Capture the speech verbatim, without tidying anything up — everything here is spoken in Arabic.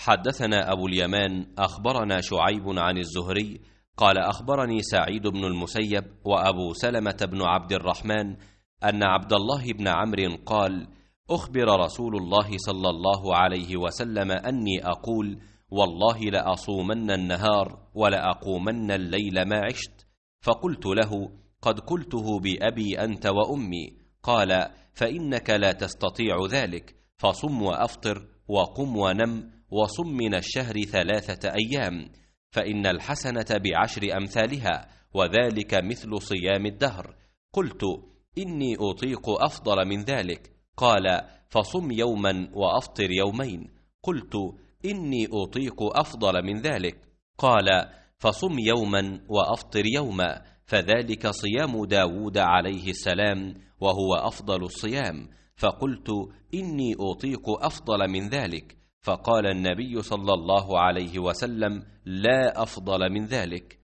حدثنا أبو اليمان أخبرنا شعيب عن الزهري قال أخبرني سعيد بن المسيب وأبو سلمة بن عبد الرحمن أن عبد الله بن عمرو قال: أخبر رسول الله صلى الله عليه وسلم أني أقول: والله لأصومن النهار ولأقومن الليل ما عشت. فقلت له: قد قلته بأبي أنت وأمي. قال: فإنك لا تستطيع ذلك، فصم وأفطر وقم ونم وصم من الشهر ثلاثة أيام، فإن الحسنة بعشر أمثالها، وذلك مثل صيام الدهر. قلت: إني أطيق أفضل من ذلك. قال: فصم يوما وأفطر يومين. قلت: إني أطيق أفضل من ذلك. قال: فصم يوما وأفطر يوما، فذلك صيام داود عليه السلام، وهو أفضل الصيام. فقلت: إني أطيق أفضل من ذلك. فقال النبي صلى الله عليه وسلم: لا أفضل من ذلك.